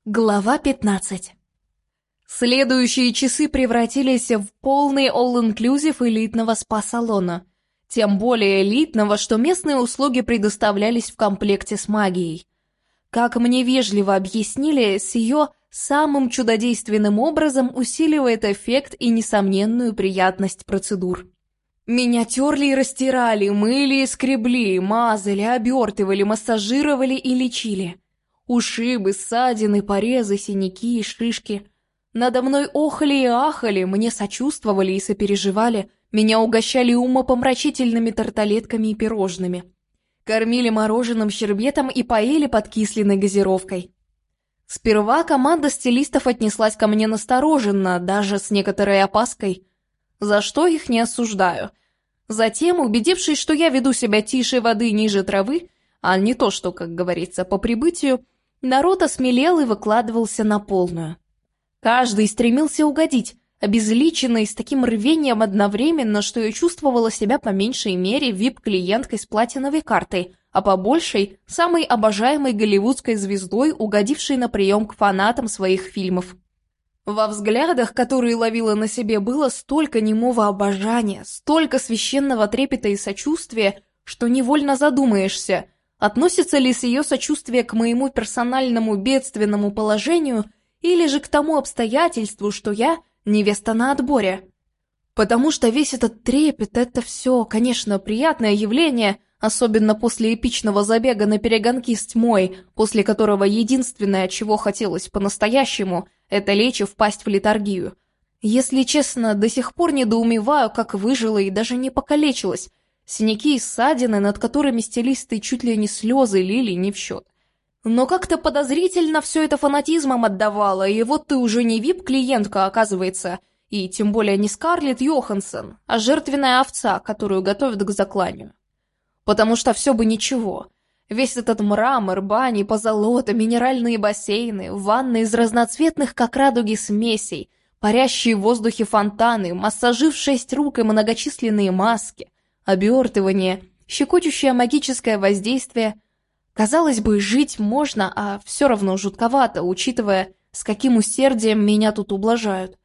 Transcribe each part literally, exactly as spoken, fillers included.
Глава пятнадцать. Следующие часы превратились в полный all-inclusive элитного спа-салона. Тем более элитного, что местные услуги предоставлялись в комплекте с магией. Как мне вежливо объяснили, с ее самым чудодейственным образом усиливает эффект и несомненную приятность процедур. Меня терли и растирали, мыли и скребли, мазали, обертывали, массажировали и лечили. Ушибы, ссадины, порезы, синяки и шишки. Надо мной охали и ахали, мне сочувствовали и сопереживали, меня угощали умопомрачительными тарталетками и пирожными. Кормили мороженым щербетом и поили подкисленной газировкой. Сперва команда стилистов отнеслась ко мне настороженно, даже с некоторой опаской, за что их не осуждаю. Затем, убедившись, что я веду себя тише воды ниже травы, а не то, что, как говорится, по прибытию, народ осмелел и выкладывался на полную. Каждый стремился угодить, обезличенный с таким рвением одновременно, что я чувствовала себя по меньшей мере вип-клиенткой с платиновой картой, а по большей – самой обожаемой голливудской звездой, угодившей на прием к фанатам своих фильмов. Во взглядах, которые ловила на себе, было столько немого обожания, столько священного трепета и сочувствия, что невольно задумаешься – относится ли с ее сочувствие к моему персональному бедственному положению или же к тому обстоятельству, что я невеста на отборе. Потому что весь этот трепет – это все, конечно, приятное явление, особенно после эпичного забега на перегонки с тьмой, после которого единственное, чего хотелось по-настоящему – это лечь и впасть в летаргию. Если честно, до сих пор недоумеваю, как выжила и даже не покалечилась. Синяки и ссадины, над которыми стилисты чуть ли не слезы лили, не в счет. Но как-то подозрительно все это фанатизмом отдавало, и вот ты уже не вип-клиентка, оказывается, и тем более не Скарлетт Йоханссон, а жертвенная овца, которую готовят к закланию. Потому что все бы ничего. Весь этот мрамор, бани, позолота, минеральные бассейны, ванны из разноцветных, как радуги, смесей, парящие в воздухе фонтаны, массажи в шесть рук и многочисленные маски, обертывание, щекочущее магическое воздействие. Казалось бы, жить можно, а все равно жутковато, учитывая, с каким усердием меня тут ублажают.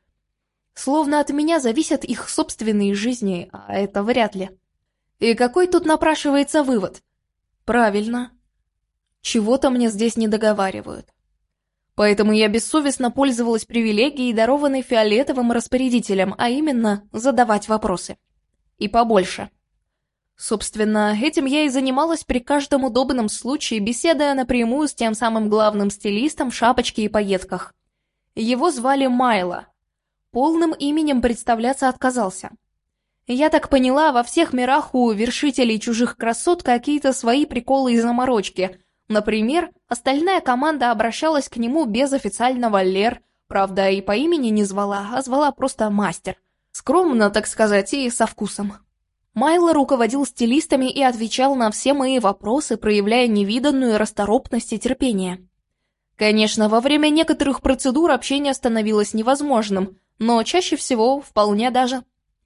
Словно от меня зависят их собственные жизни, а это вряд ли. И какой тут напрашивается вывод? Правильно. Чего-то мне здесь не договаривают. Поэтому я бессовестно пользовалась привилегией, дарованной фиолетовым распорядителем, а именно задавать вопросы. И побольше. Собственно, этим я и занималась при каждом удобном случае, беседуя напрямую с тем самым главным стилистом в шапочке и пайетках. Его звали Майло. Полным именем представляться отказался. Я так поняла, во всех мирах у вершителей чужих красот какие-то свои приколы и заморочки. Например, остальная команда обращалась к нему без официального «лер», правда, и по имени не звала, а звала просто «мастер». Скромно, так сказать, и со вкусом. Майло руководил стилистами и отвечал на все мои вопросы, проявляя невиданную расторопность и терпение. Конечно, во время некоторых процедур общение становилось невозможным, но чаще всего вполне даже.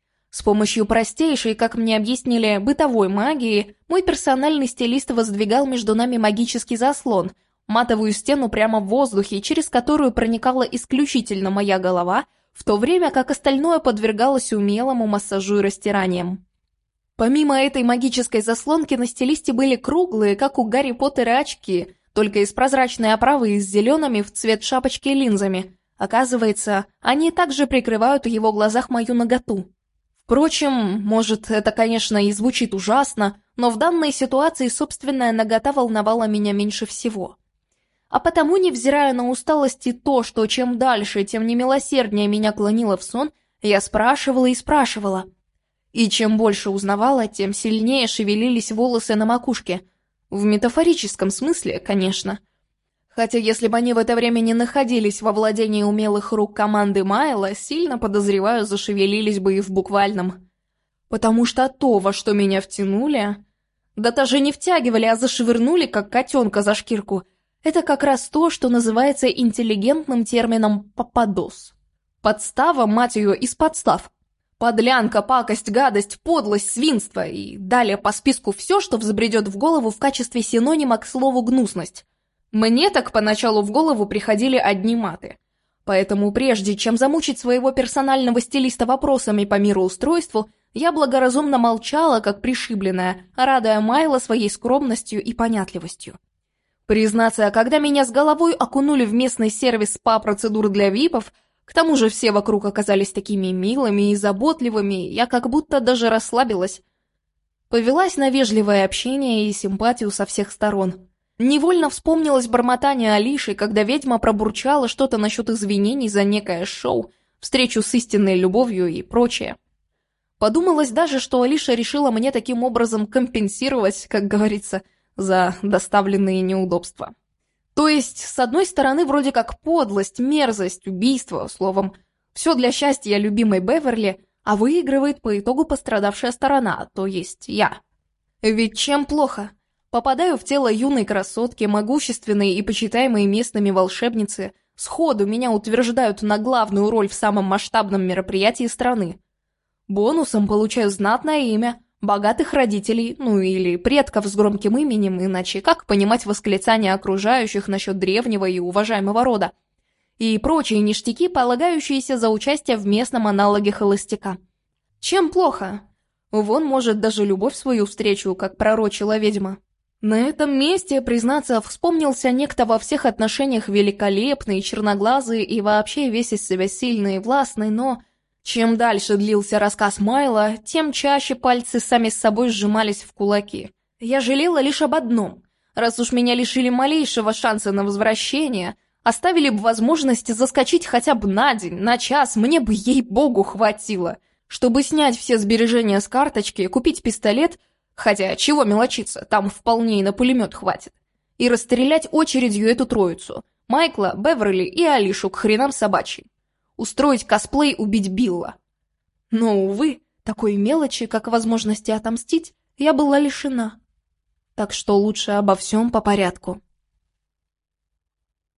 С помощью простейшей, как мне объяснили, бытовой магии, мой персональный стилист воздвигал между нами магический заслон, матовую стену прямо в воздухе, через которую проникала исключительно моя голова, в то время как остальное подвергалось умелому массажу и растираниям. Помимо этой магической заслонки на стилисте были круглые, как у Гарри Поттера, очки, только из прозрачной оправы и с зелеными в цвет шапочки линзами. Оказывается, они также прикрывают в его глазах мою наготу. Впрочем, может, это, конечно, и звучит ужасно, но в данной ситуации собственная нагота волновала меня меньше всего. А потому, невзирая на усталость и то, что чем дальше, тем немилосерднее меня клонило в сон, я спрашивала и спрашивала. И чем больше узнавала, тем сильнее шевелились волосы на макушке. В метафорическом смысле, конечно. Хотя если бы они в это время не находились во владении умелых рук команды Майло, сильно, подозреваю, зашевелились бы и в буквальном. Потому что то, во что меня втянули... Да даже не втягивали, а зашвырнули, как котенка за шкирку. Это как раз то, что называется интеллигентным термином «попадос». Подстава, мать ее, из подстав. Подлянка, пакость, гадость, подлость, свинство и далее по списку все, что взбредет в голову в качестве синонима к слову «гнусность». Мне так поначалу в голову приходили одни маты. Поэтому прежде чем замучить своего персонального стилиста вопросами по мироустройству, я благоразумно молчала, как пришибленная, радуя Майла своей скромностью и понятливостью. Признаться, когда меня с головой окунули в местный сервис спа-процедур для випов, к тому же все вокруг оказались такими милыми и заботливыми, я как будто даже расслабилась. Повелась на вежливое общение и симпатию со всех сторон. Невольно вспомнилось бормотание Алиши, когда ведьма пробурчала что-то насчет извинений за некое шоу, встречу с истинной любовью и прочее. Подумалось даже, что Алиша решила мне таким образом компенсировать, как говорится, за доставленные неудобства. То есть, с одной стороны, вроде как подлость, мерзость, убийство, словом, все для счастья любимой Беверли, а выигрывает по итогу пострадавшая сторона, то есть я. Ведь чем плохо? Попадаю в тело юной красотки, могущественной и почитаемой местными волшебницы, сходу меня утверждают на главную роль в самом масштабном мероприятии страны. Бонусом получаю знатное имя, богатых родителей, ну или предков с громким именем, иначе как понимать восклицания окружающих насчет древнего и уважаемого рода, и прочие ништяки, полагающиеся за участие в местном аналоге холостяка. Чем плохо? Вон, может, даже любовь свою встречу, как пророчила ведьма. На этом месте, признаться, вспомнился некто во всех отношениях великолепный, черноглазый и вообще весь из себя сильный и властный, но... Чем дальше длился рассказ Майла, тем чаще пальцы сами с собой сжимались в кулаки. Я жалела лишь об одном. Раз уж меня лишили малейшего шанса на возвращение, оставили бы возможность заскочить хотя бы на день, на час, мне бы, ей-богу, хватило. Чтобы снять все сбережения с карточки, купить пистолет, хотя чего мелочиться, там вполне и на пулемет хватит, и расстрелять очередью эту троицу – Майкла, Беверли и Алишу к хренам собачьим. Устроить косплей «Убить Билла». Но, увы, такой мелочи, как возможности отомстить, я была лишена. Так что лучше обо всем по порядку.